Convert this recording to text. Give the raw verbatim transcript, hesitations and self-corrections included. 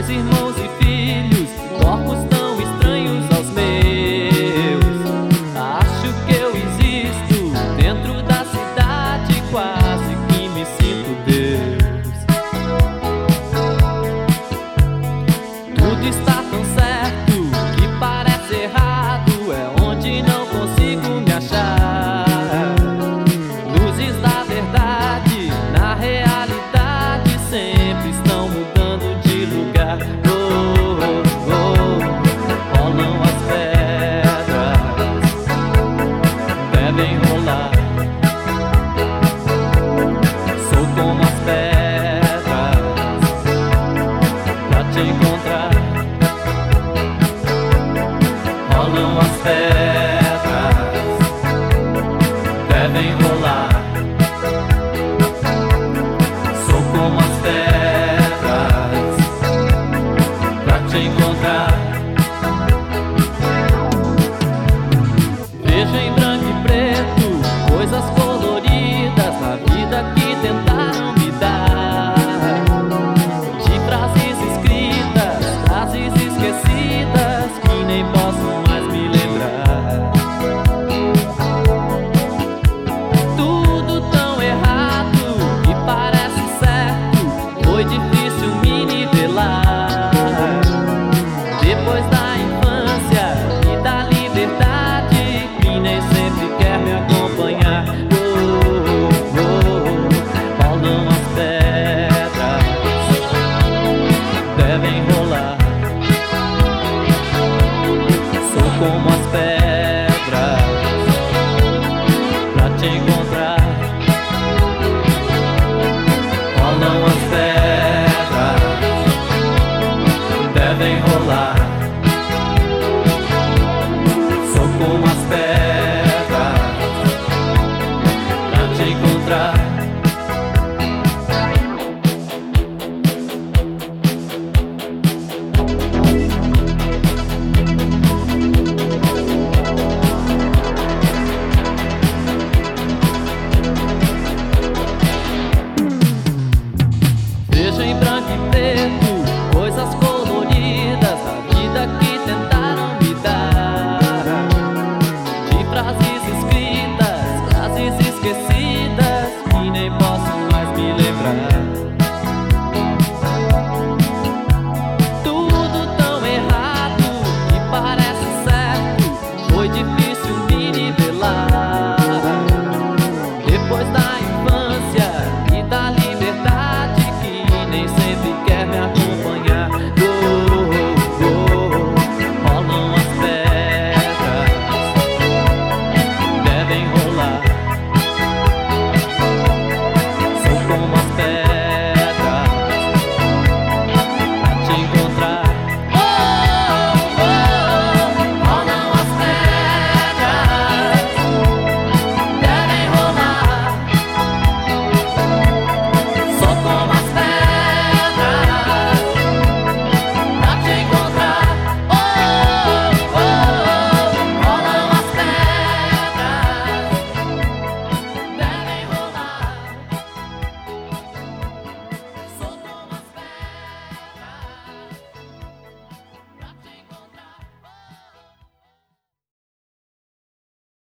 Meus irmãos e filhos, corpos tão estranhos aos meus. Acho que eu existo dentro da cidade, quase que me sinto Deus. Tudo está tão certo que parece errado, é onde não consigo me achar. Luzes da verdade, na realidade, sempre estão mudando de lugar. Oh, oh, oh, rolam as pedras, devem rolar. Sou como as pedras pra te encontrar. Rolam as pedras, devem rolar. Sou como as pedras pra te encontrar. Vejo em branco e preto coisas coloridas na vida que tentaram me dar. De frases escritas, frases esquecidas que nem posso mais me lembrar. Tudo tão errado que parece certo, foi difícil